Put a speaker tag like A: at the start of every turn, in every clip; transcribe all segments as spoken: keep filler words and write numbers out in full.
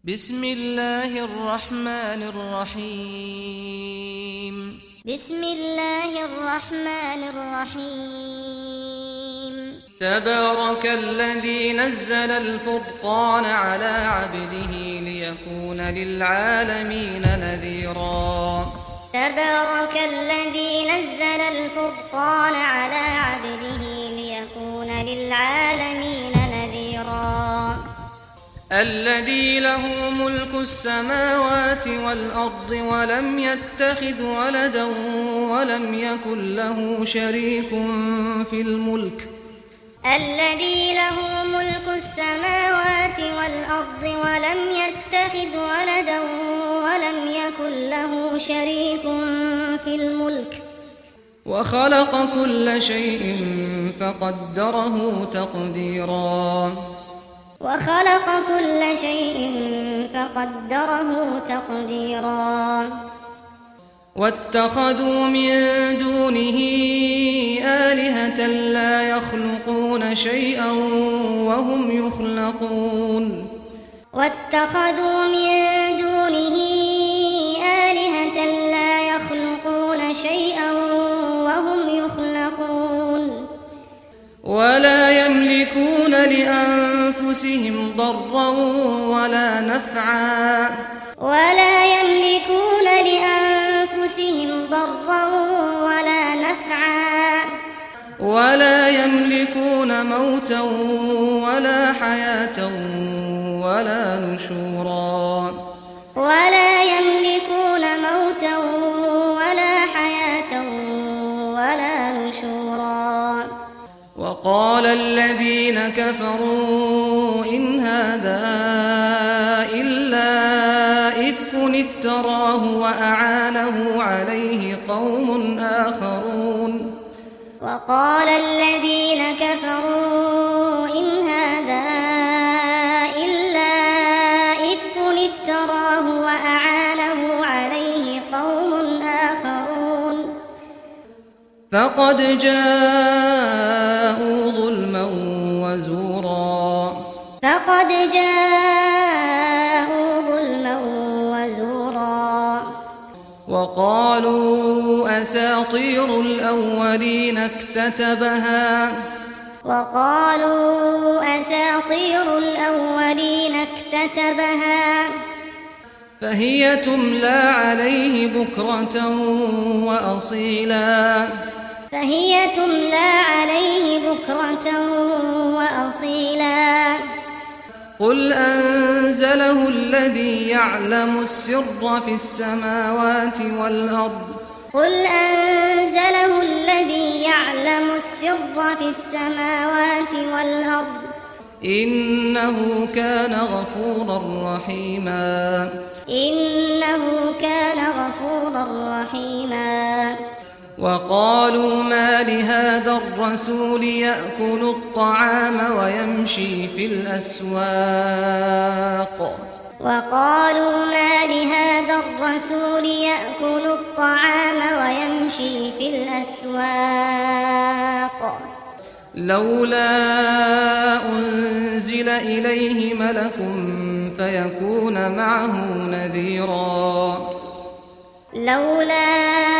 A: بسم الله الرحمن الرحيم
B: بسم الله الرحمن الرحيم
A: تبارك الذي نزل الفرقان على عبده ليكون للعالمين نذيرا
B: تبارك الذي نزل الفرقان على عبده ليكون للعالمين نذيرا
A: الذي له ملك السماوات والأرض ولم يتخذ ولدا ولم يكن له شريك في الملك
B: الذي له ملك السماوات والأرض ولم يتخذ ولدا ولم يكن له شريك في الملك
A: وخلق كل شيء فقدره تقديرا
B: وخلق كل شيء فقدره تقديرا
A: واتخذوا من دونه آلهة لا يخلقون شيئا وهم يخلقون
B: واتخذوا من دونه آلهة لا يخلقون شيئا وهم يخلقون
A: ولا يملكون لأنفسهم ضرا ولا نفعا
B: ولا يملكون لأنفسهم ضرا ولا نفعا
A: ولا يملكون موتا ولا حياة ولا نشورا
B: ولا يملكون موتا ولا حياة ولا نشورا
A: وقال الذين كفروا إن هذا إلا إفك افتراه وأعانه عليه قوم آخرون
B: وقال الذين كفروا إن هذا إلا إفك افتراه وأعانه عليه قوم آخرون
A: فقد جاءوا ظلما وزورا
B: فقد جاءوا ظلما وزورا
A: وقالوا أساطير الأولين اكتتبها
B: وقالوا أساطير الأولين اكتتبها
A: فهي تملى عليه بكرة وأصيلا
B: فهي تملى عليه بكرة وأصيلا
A: قل أنزله الذي يعلم السر في السماوات والأرض
B: قل أنزله الذي يعلم السر في السماوات والأرض
A: إنه كان غفورا رحيما
B: إنه كان غفورا رحيما
A: وقالوا ما لهذا الرسول يأكل الطعام ويمشي في الأسواق
B: وقالوا ما لهذا الرسول يأكل الطعام ويمشي في الأسواق
A: لولا أنزل إليه ملك فيكون معه نذيرا
B: لولا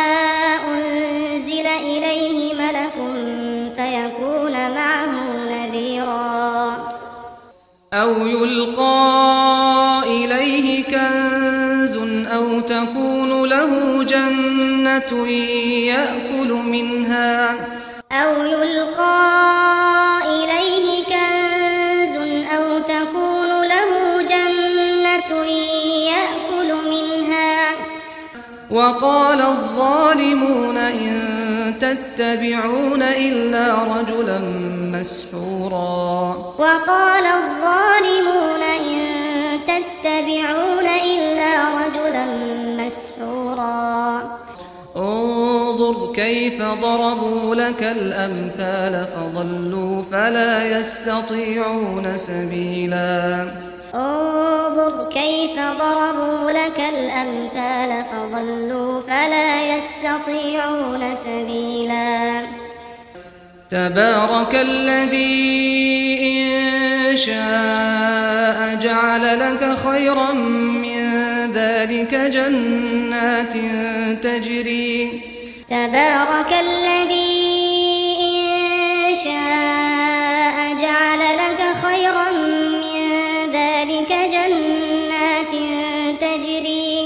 B: أنزل إليه ملك فيكون معه نذيرا
A: أو يلقى إليه كنز أو تكون له جنة يأكل منها
B: أو يلقى إليه كنز أو تكون له جنة يأكل منها
A: وقال الظالمون إن تتبعون إلا رجلا مسحورا
B: وقال الظالمون إن تتبعون إلا رجلا مسحورا
A: انظر كيف ضربوا لك الأمثال فضلوا فلا يستطيعون سبيلا
B: انظر كيف ضربوا لك الأمثال فضلوا فلا يستطيعون سبيلا
A: تبارك الذي إن يشاء جعل لك خيرا من ذلك جنات تجري
B: تبارك الذي إن شاء جعل لك خيرا من ذلك جنات تجري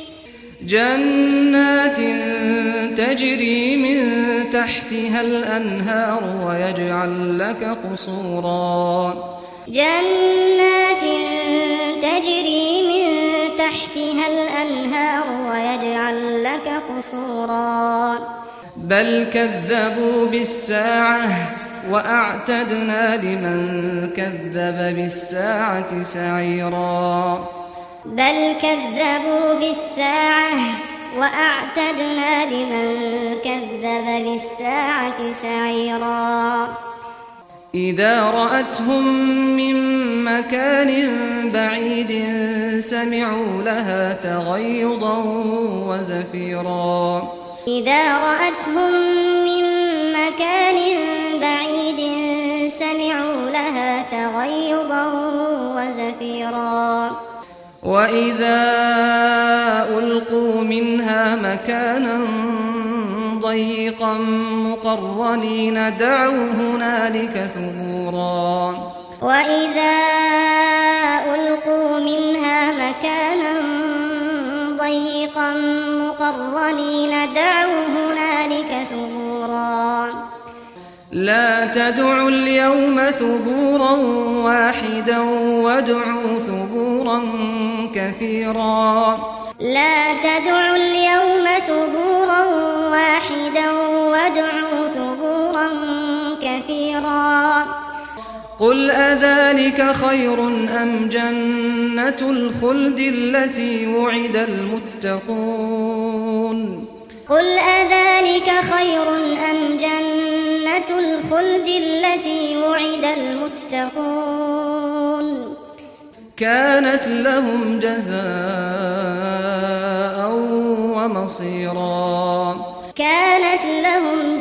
A: جنات تجري من تحتها الأنهار ويجعل لك قصورا
B: جنات تجري من تحتها الأنهار ويجعل لك قصورا
A: بل كذبوا بالساعة وأعتدنا لمن كذب بالساعة سعيرا
B: بل كذبوا بالساعة وأعتدنا لمن كذب بالساعة سعيرا
A: إذا رأتهم من مكان بعيد سمعوا لها تغيظا وزفيرا
B: إذا رأتهم من مكان بعيد سمعوا لها تغيظا وزفيرا
A: وإذا ألقوا منها مكانا ضيقا مقرنين دعوا هنالك ثبورا
B: وإذا ألقوا منها مكانا ضيقا مقرنين دعوا هنالك ثبورا
A: لا تدعوا اليوم ثبورا واحدا وادعوا ثبورا كثيرا
B: لا تدعوا اليوم ثبورا واحدا وادعوا ثبورا كثيرا
A: قل أذلك خير أم جنة الخلد التي وعد المتقون
B: قل أذلك خير أم جنة الخلد التي وعد المتقون
A: كانت لهم جزاء ومصيرا
B: كانت لهم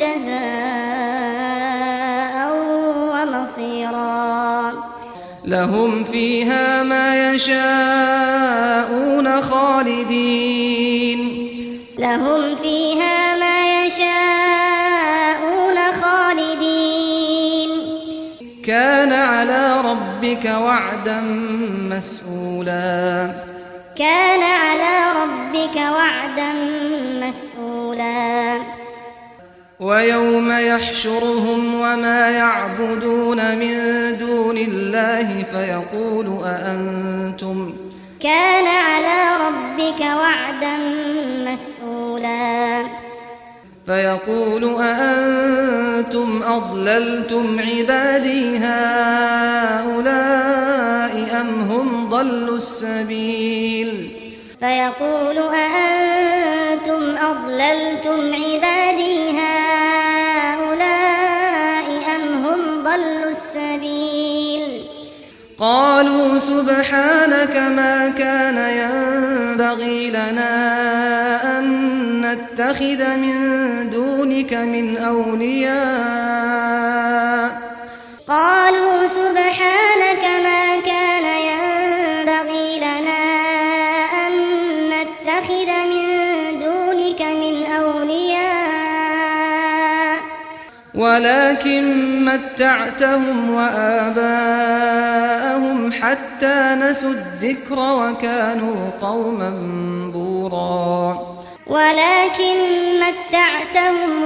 B: جزاء ومصيرا
A: لهم فيها ما يشاءون خالدين
B: لهم فيها ما يشاءون خالدين
A: كان على ربك وعدا مسئولا
B: كان على ربك وعدا مسئولا
A: ويوم يحشرهم وما يعبدون من دون الله فيقول أأنتم
B: كان على ربك وعدا مسئولا
A: فيقول أأنتم أضللتم عبادي هؤلاء أم هم ضلوا السبيل
B: فيقول أأنتم أضللتم عبادي هؤلاء أم هم ضلوا السبيل
A: قالوا سبحانك ما كان ينبغي لنا أن نتخذ من دونك من أولياء
B: قالوا سبحانك ما كان ينبغي لنا أن نتخذ من دونك من أولياء
A: ولكن متعتهم وآباءهم حتى نسوا الذكر وكانوا قوما بورا
B: ولكن متعتهم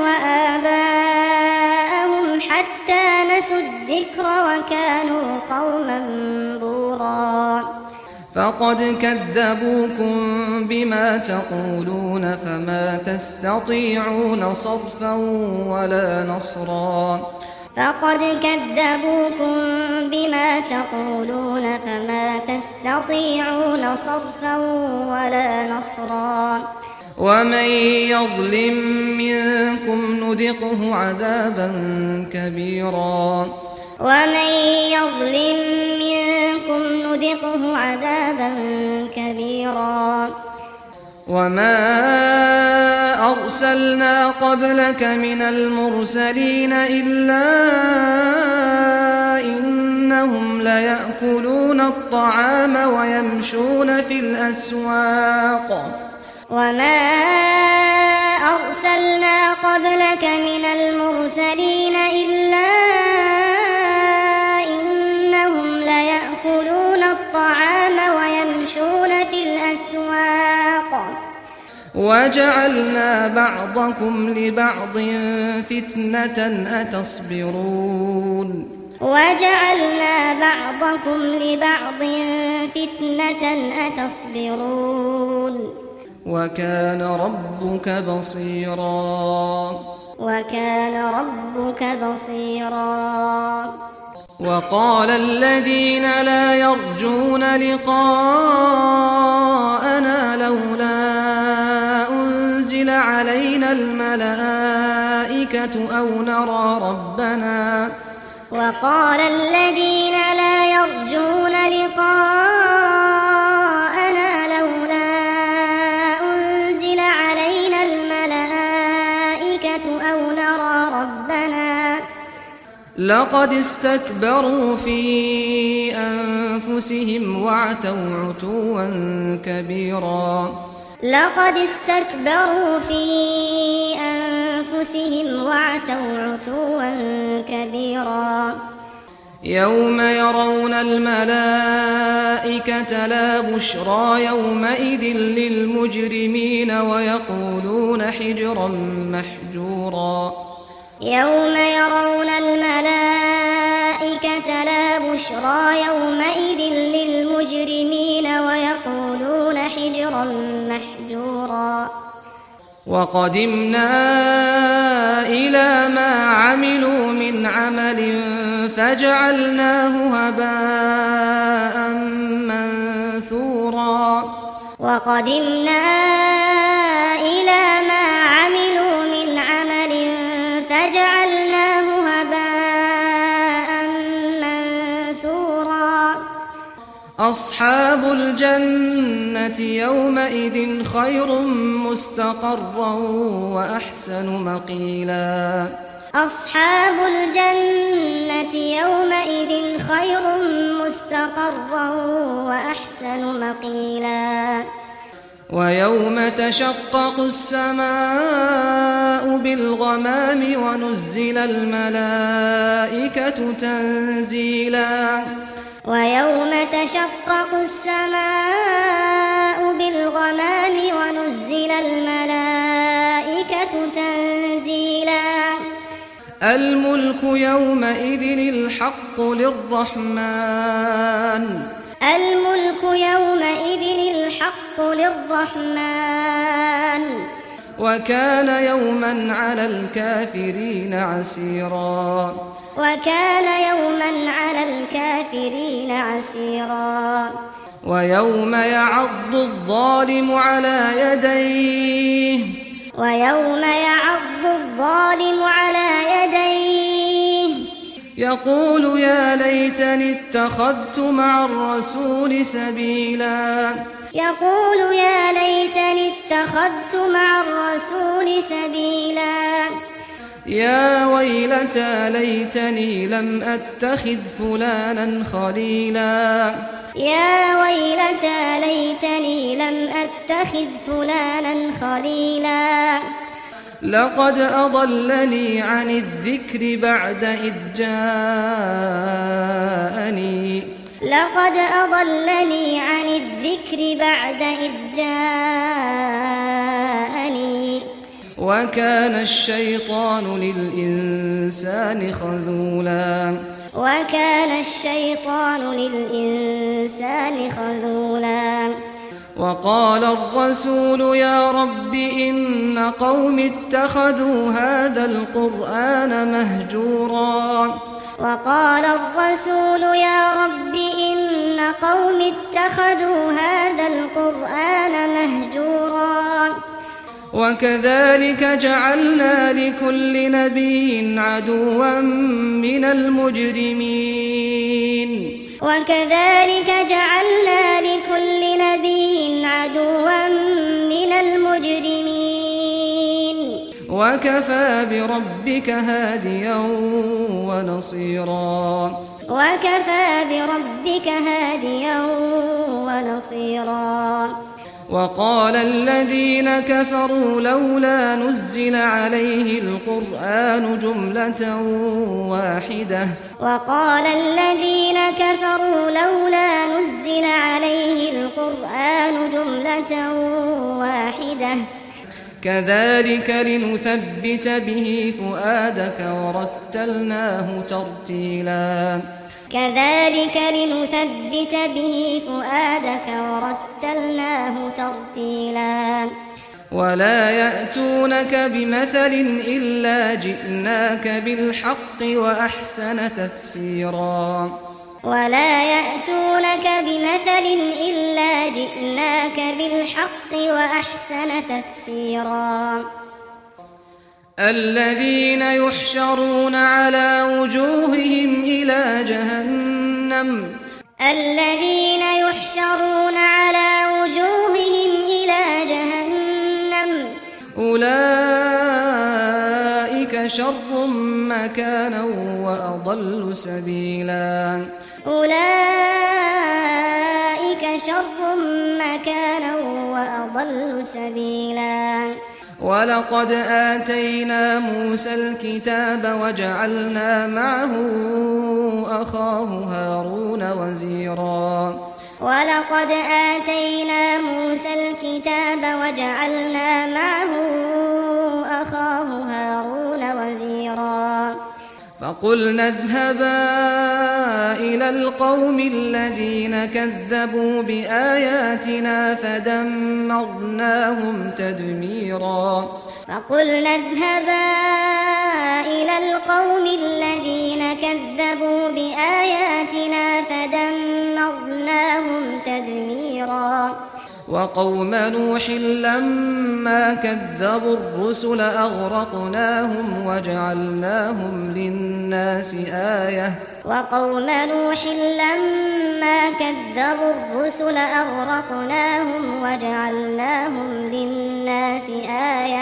B: وآباءهم حتى نسوا الذكر وكانوا قوما بورا
A: فقد كذبوكم بما تقولون فما تستطيعون صرفا ولا نصرا
B: فقد كذبوكم بما تقولون فما تستطيعون صرفا ولا نصرا
A: ومن يظلم منكم نذقه عذابا كبيرا
B: ومن يظلم منكم نذقه عذابا كبيرا
A: وما أرسلنا قبلك من المرسلين إلا إنهم ليأكلون الطعام ويمشون في الأسواق
B: وما أرسلنا قبلك من المرسلين إلا إنهم ليأكلون الطعام ويمشون في الأسواق
A: وجعلنا بعضكم لبعض فتنة أتصبرون
B: وجعلنا بعضكم لبعض فتنة أتصبرون
A: وكان ربك بصيرا
B: وكان ربك بصيرا
A: وقال الذين لا يرجون لقاءنا لولا أنزل علينا الملائكة أو نرى ربنا
B: وقال الذين لا يرجون لقاءنا لولا أنزل علينا الملائكة أو نرى ربنا
A: لقد استكبروا في أنفسهم وعتوا عتوا كبيرا
B: لقد استكبروا في أنفسهم وعتوا عتوا كبيرا
A: يوم يرون الملائكة لا بشرى يومئذ للمجرمين ويقولون حجرا محجورا
B: يوم يرون الملائكة لا بشرى يومئذ للمجرمين ويقولون حجرا محجورا
A: وقدمنا إلى ما عملوا من عمل فجعلناه هباء منثورا
B: وقدمنا إلى ما عملوا من عمل فجعلناه هباء منثورا
A: أصحاب الجنة يومئذ خير مستقرا وأحسن مقيلا
B: أصحاب الجنة يومئذ خير مستقرا وأحسن مقيلا
A: ويوم تشقق السماء بالغمام ونزل الملائكة تنزيلا
B: ويوم تشقق السماء بالغمام ونزل الملائكة تنزيلا
A: الملك يومئذ الحق للرحمن
B: الملك يومئذ الحق للرحمن
A: وكان يوما على الكافرين عسيرا
B: وكان يوما على الكافرين عسيرا
A: ويوم يعض الظالم على يديه
B: ويوم يعض الظالم على يديه
A: يقول يا ليتني اتخذت مع الرسول سبيلا
B: يقول يا ليتني اتخذت مع الرسول سبيلا
A: يا ويلتى ليتني لم أتخذ فلانا خليلا
B: يا ويلتى ليتني لم أتخذ فلانا خليلا
A: لقد أضلني عن الذكر بعد إذ جاءني
B: لقد أضلني عن الذكر بعد إذ جاءني
A: وكان الشيطان للإنسان خذولا
B: وكان الشيطان للإنسان خذولا
A: وقال الرسول يا رب إن قوم اتخذوا هذا القرآن مهجورا
B: وقال الرسول يا رب إن قوم اتخذوا هذا القرآن مهجورا
A: وكذلك جعلنا لكل نبي عدوا من المجرمين
B: وكذلك جعلنا لكل نبي عدوا من المجرمين
A: وكفى بربك هاديا ونصيرا
B: وكفى بربك هاديا ونصيرا
A: وقال الذين كفروا لولا نزل عليه القرآن جملة واحدة
B: وقال الذين كفروا لولا نزل عليه القرآن جملة واحدة
A: كذلك لنثبت به فؤادك ورتلناه ترتيلا
B: كذلك لنثبت به فؤادك ورتلناه ترتيلا
A: ولا يأتونك بمثل إلا جئناك بالحق وأحسن تفسيرا
B: ولا يأتونك بمثل إلا جئناك بالحق وأحسن تفسيرا
A: الذين يحشرون على وجوههم إلى جهنم
B: الذين يحشرون على وجوههم إلى جهنم
A: أولئك شر مكانا وأضل سبيلا
B: أولئك شر مكانا وأضل سبيلا
A: ولقد آتينا موسى الكتاب وجعلنا معه أخاه هارون وزيرا
B: ولقد آتينا موسى الكتاب وجعلنا معه أخاه هارون وزيرا
A: فقلنا اذهبا إلى القوم الذين كذبوا بآياتنا فدمرناهم تدميرا
B: فقلنا اذهبا إلى القوم الذين كذبوا بآياتنا فدمرناهم تدميرا
A: وقوم نوح لما كذبوا الرسل أغرقناهم وجعلناهم للناس آية
B: وقوم نوح لما كذبوا الرسل أغرقناهم وجعلناهم للناس آية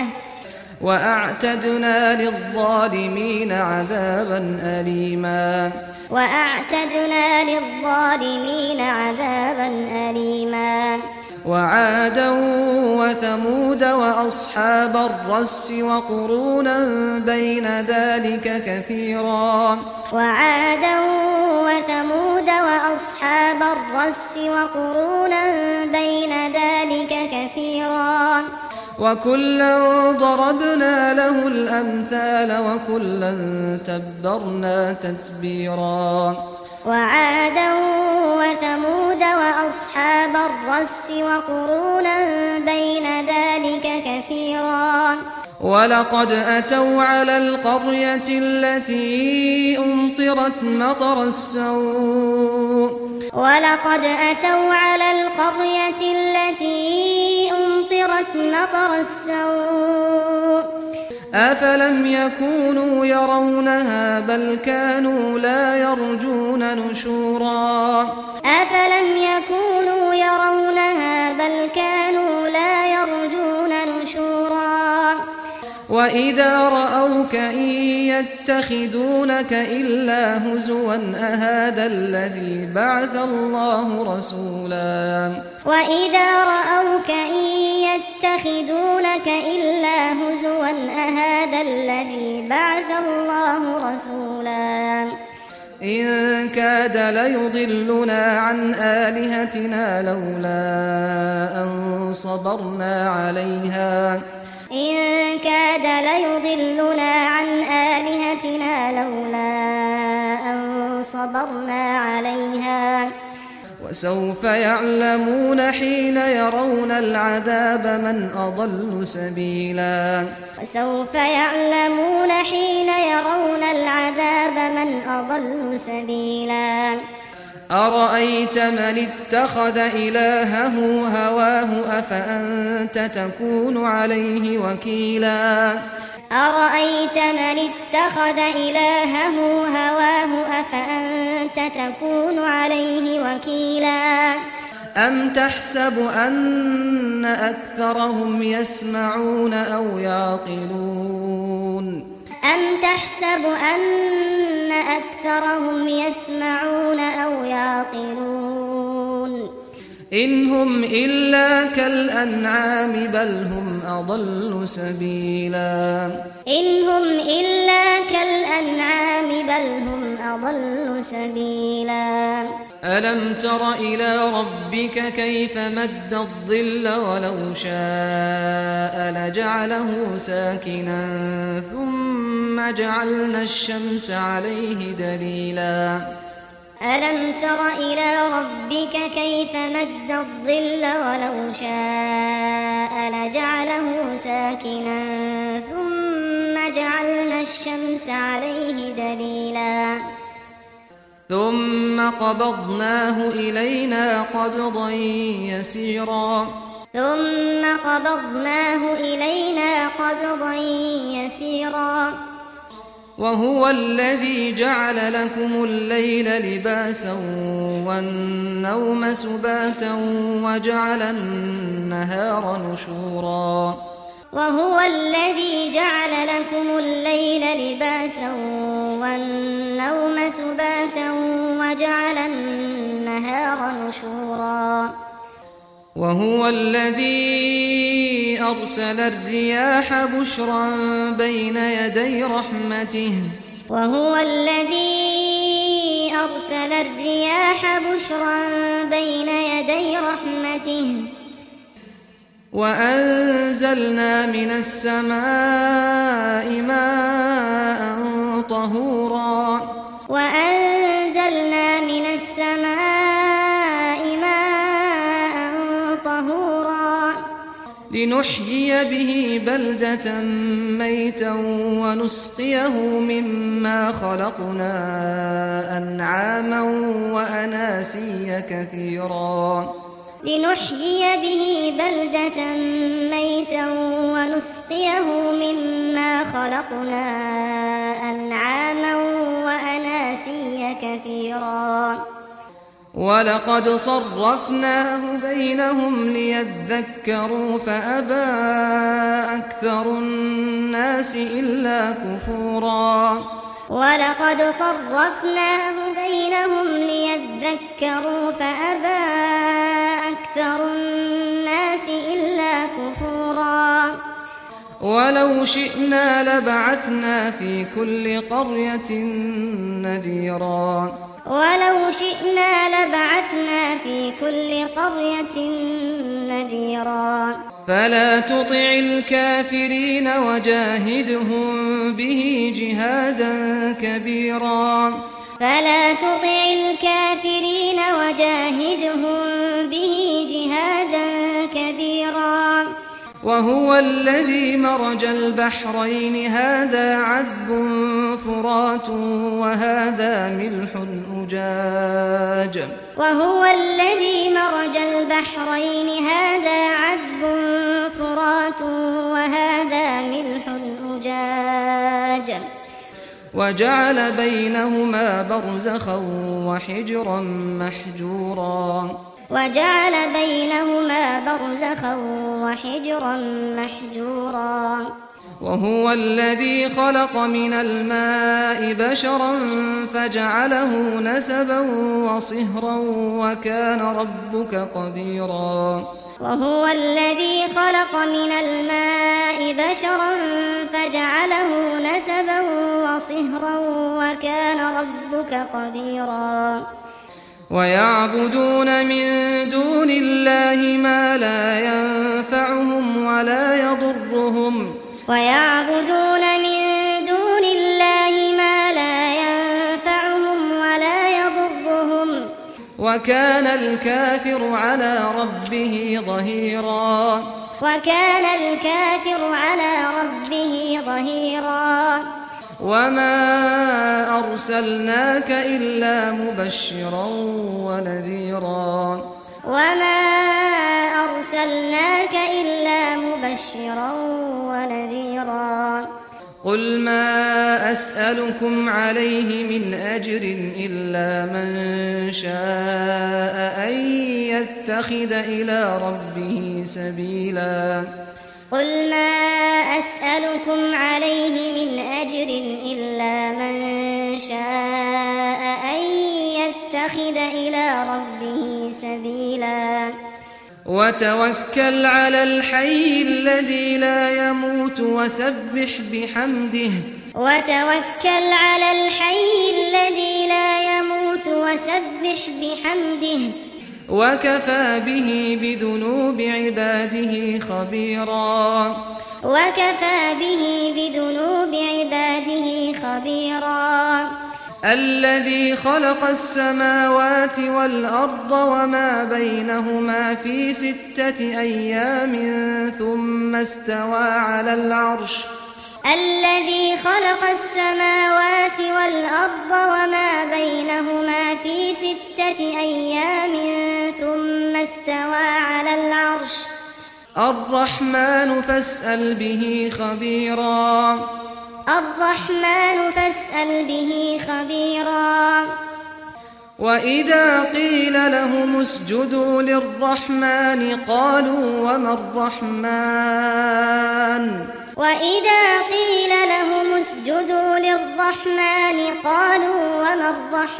A: وأعتدنا للظالمين عذابا أليما
B: وأعتدنا للظالمين عذابا أليما
A: وعادا وثمود وأصحاب الرس وقرونا بين ذلك كثيرا
B: وعادا وثمود وأصحاب الرس وقرونا بين ذلك كثيرا
A: وكلا ضربنا له الأمثال وكلا تبرنا تتبيرا
B: وعادا وثمود وأصحاب الرس وقرونا بين ذلك كثيرا
A: ولقد أتوا على القرية التي أمطرت مطر السوء
B: ولقد أتوا على القرية التي أمطرت مطر السوء
A: أفلم يكونوا يرونها بل كانوا لا يرجون نشورا
B: أفلم يكونوا يرونها بل كانوا لا يرجون نشورا
A: وإذا رأوك إن يتخذونك إلا هزوا أهذا الذي بعث الله رسولا
B: وإذا رأوك إن يتخذونك إلا هزوا أهذا الذي بعث الله رسولا
A: إن كاد ليضلنا عن آلهتنا لولا أن صبرنا عليها
B: إن كاد ليضلنا عن آلهتنا لولا أن صبرنا عليها
A: وسوف يعلمون حين يرون العذاب من أضل سبيلا
B: وسوف يعلمون حين يرون العذاب من أضل سبيلا
A: أرأيت من اتخذ إلهه هواه أفأنت تكون عليه وكيلا
B: أرأيت من اتخذ إلهه هواه أفأنت تكون عليه وكيلا
A: أم تحسب أن أكثرهم يسمعون أو يعقلون
B: أم تحسب أن أكثرهم يسمعون أو يعقلون
A: إن هم إلا كالأنعام بل هم أضل سبيلا
B: إن هم إلا كالأنعام بل هم أضل سبيلا
A: ألم تر إلى ربك كيف مد الظل ولو شاء لجعله ساكنا ثم جعلنا الشمس عليه دليلا
B: ألم تر إلى ربك كيف مد الظل ولو شاء لجعله ساكنا ثم جعلنا الشمس عليه دليلا
A: ثم قبضناه إلينا قبضا يسيرا
B: ثم قبضناه إلينا قبضا يسيرا
A: وهو الذي جعل لكم الليل لباسا والنوم سباتا وجعل النهار نشورا
B: وهو الذي جعل لكم الليل لباسا والنوم سباتا وجعل النهار نشورا
A: وهو الذي أرسل الرياح بشرا بين يدي رحمته
B: وهو الذي أرسل الرياح بشرا بين يدي رحمته
A: وأنزلنا من السماء ماء طهورا
B: وأنزلنا من السماء ماء طهورا
A: لنحيي به بلدة ميتا ونسقيه مما خلقنا أنعاما وأناسيا كثيرا
B: لنحيي به بلدة ميتا ونسقيه مما خلقنا أنعاما وأناسيا كثيرا
A: ولقد صرفناه بينهم ليذكروا فأبى أكثر الناس إلا كفورا
B: ولقد صرفناه بينهم ليذكروا فأبى أكثر الناس إلا كفورا
A: ولو شئنا لبعثنا في كل قرية نذيرا
B: ولو شئنا لبعثنا في كل قرية نذيرا
A: فلا تطع الكافرين وجاهدهم به جهادا كبيرا
B: فلا تطع الكافرين وجاهدهم به جهادا كبيرا
A: وهو الذي مرج البحرين هذا عذب فرات وهذا ملح أجاج
B: وهو الذي مرج البحرين هذا عذب فرات وهذا ملح أجاج
A: وجعل بينهما برزخا وحجرا محجورا
B: وجعل بينهما برزخا وحجرا محجورا
A: وهو الذي خلق من الماء بشرا فجعله نسبا وصهرا وكان ربك قديرا
B: وهو الذي خلق من الماء بشرا فجعله نسبا وصهرا وكان ربك قديرا
A: ويعبدون من دون الله ما لا ينفعهم ولا يضرهم
B: ويعبدون من دون الله ما لا ينفعهم ولا يضرهم
A: وكان الكافر على ربه ظهيرا
B: وكان الكافر على ربه ظهيرا
A: وما أرسلناك إلا مبشرا ونذيرا
B: وما أرسلناك إلا مبشرا ونذيرا
A: قل ما أسألكم عليه من أجر إلا من شاء أن يتخذ إلى ربه سبيلا
B: قل ما أسألكم عليه من أجر إلا من شاء أن يتخذ إلى ربه سبيلا
A: وتوكل على الحي الذي لا يموت وسبح بحمده
B: وتوكل على الحي الذي لا يموت وسبح بحمده
A: وكفى به بذنوب عباده خبيرا
B: وكفى به بذنوب عباده خبيرا
A: الذي خلق السماوات والأرض وما بينهما في ستة أيام ثم استوى على العرش
B: الذي خلق السماوات والأرض وما بينهما في ستة أيام ثم استوى على العرش
A: الرحمن فاسأل به خبيرا
B: الرحمن فاسأل به خبيرا
A: وإذا قيل لهم اسجدوا للرحمن قالوا وما الرحمن
B: وإذا قيل لهم اسجدوا للرحمن قالوا وما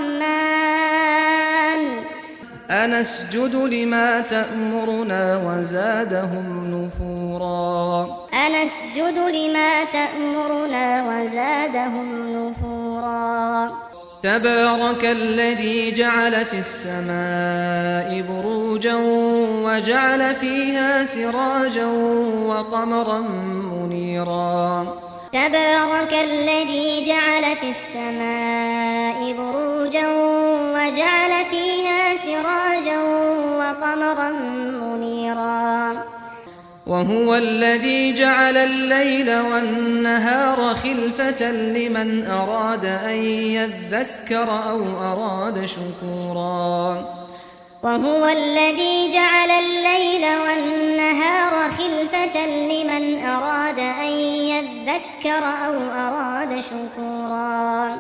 B: الرحمن
A: أنسجد لما تأمرنا وزادهم نفورا
B: أنسجد لما تأمرنا وزادهم نفورا
A: تبارك الذي جعل في السماء بروجا وجعل فيها سراجا وقمرا منيرا
B: تبارك الذي جعل في السماء بروجا وجعل فيها سراجا وقمرا منيرا
A: وهو الذي جعل الليل والنهار خلفة لمن أراد أن يذكر أو أراد شكورا
B: وهو الذي جعل الليل والنهار خلفة لمن أراد أن يذكر أو أراد شكورا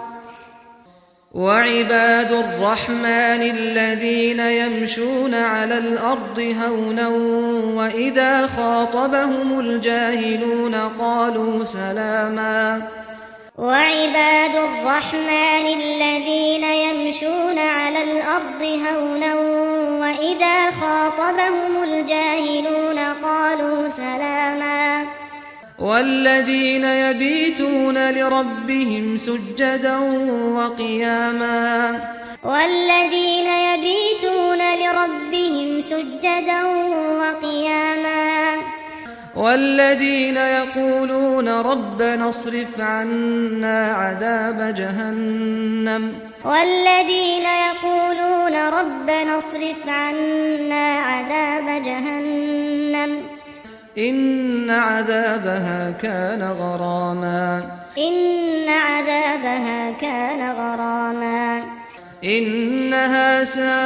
A: وعباد الرحمن الذين يمشون على الأرض هونا وإذا خاطبهم الجاهلون قالوا سلاما
B: وعباد الرحمن الذين يمشون على الأرض هونا وإذا خاطبهم الجاهلون قالوا سلاما
A: والذين يبيتون لربهم سجدا وقياما
B: والذين يبيتون لربهم سجدا وقياما
A: والذين يقولون ربنا اصرف عنا عذاب جهنم
B: والذين يقولون ربنا اصرف عنا عذاب جهنم
A: إن عذابها كان غراما
B: إن عذابها كان غراما
A: إنها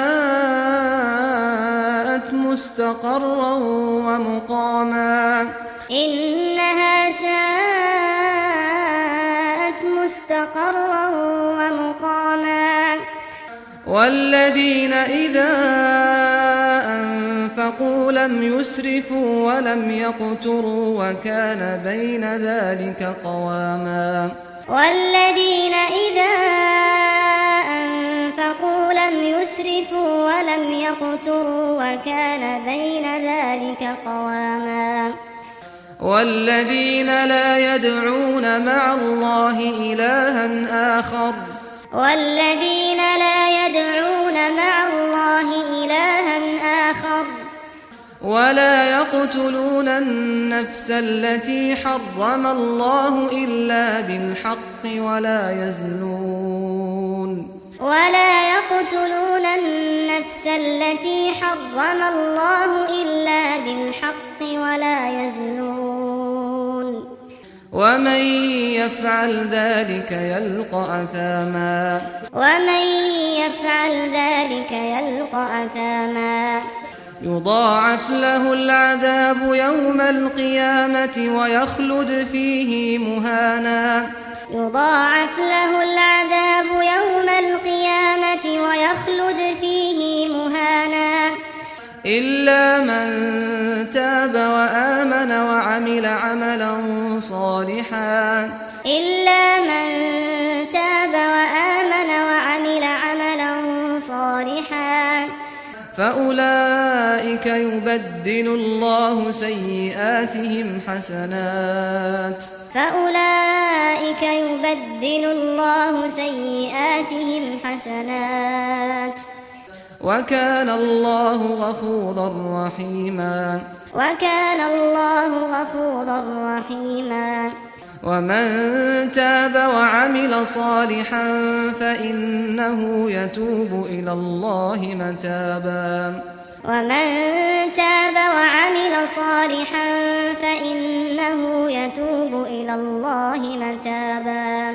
A: ساءت مستقرا ومقاما
B: إنها ساءت مستقرا ومقاما
A: والذين إذا أنفقوا لم يسرفوا ولم يقتروا وكان بين ذلك قواما
B: والذين إذا أنفقوا لم يسرفوا ولم يقتروا وكان بين ذلك قواما
A: والذين لا يدعون مع الله إلها آخر
B: والذين لا يدعون مع الله إلها آخر
A: ولا يقتلون النفس التي حرم الله إلا بالحق ولا يزنون
B: ولا يقتلون النفس التي حرم الله إلا بالحق ولا يزنون
A: ومن يفعل ذلك يلقى أثاما
B: ومن يفعل ذلك يلقى أثاما
A: يضاعف له العذاب يوم القيامة ويخلد فيه مهانا
B: يضاعف له العذاب يوم القيامة ويخلد فيه مهانا
A: إلا من تاب وآمن وعمل عملا صالحا
B: إلا من تاب وآمن وعمل عملا صالحا
A: فأولئك يبدل الله سيئاتهم حسنات
B: فأولئك يبدل الله سيئاتهم حسنات
A: وكان الله غفورا رحيما
B: وكان الله غفورا رحيما
A: ومن تاب وعمل صالحا فإنه يتوب إلى الله متابا
B: ومن تاب وعمل صالحا فإنه يتوب إلى الله متابا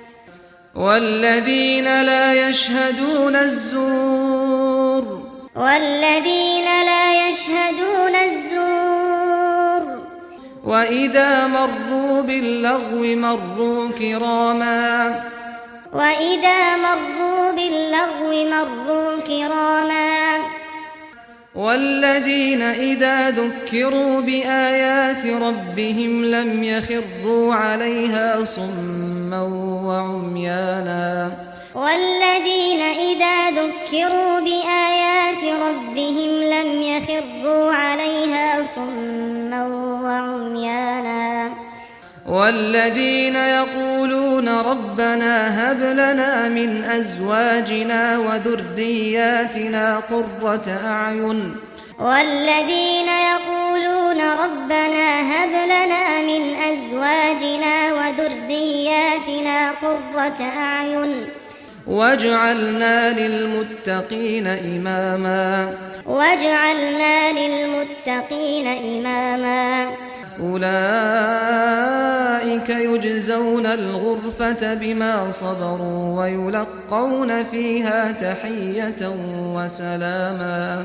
A: والذين لا يشهدون الزور
B: والذين لا يشهدون الزور
A: وإذا مروا باللغو مروا كراما
B: وإذا مروا باللغو مروا كراما
A: والذين إذا ذكروا بآيات ربهم لم يخروا عليها صما وعميانا
B: والذين إذا ذكروا بآيات ربهم لم يخروا عليها صما وعميانا
A: والذين يقولون ربنا هب لنا من أزواجنا وذرياتنا قرة أعين
B: والذين يقولون ربنا هب لنا من أزواجنا وذرياتنا قرة أعين
A: واجعلنا للمتقين إماما
B: واجعلنا للمتقين إماما
A: أولئك يجزون الغرفة بما صبروا ويلقون فيها تحية وسلاما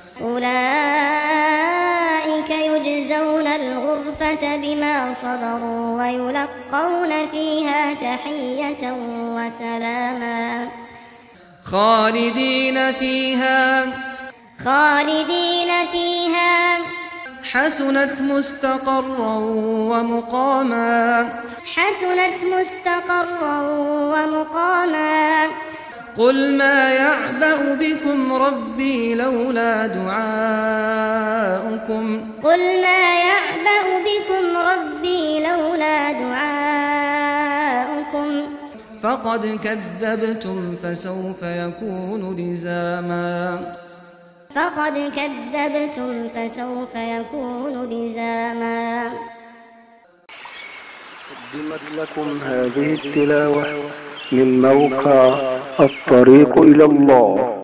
B: أولئك يجزون الغرفة بما صبروا ويلقون فيها تحية وسلاما
A: خالدين فيها
B: خالدين فيها
A: حسنت مستقرا ومقاما
B: حسنت مستقرا ومقاما
A: قل ما يعبأ بكم ربي لولا دعاؤكم
B: قل ما يعبأ بكم ربي لولا دعاؤكم
A: فقد كذبتم فسوف يكون لزاما
B: فقد كذبتم فسوف يكون لزاما.
C: قدمت لكم هذه التلاوة من موقع الطريق إلى الله.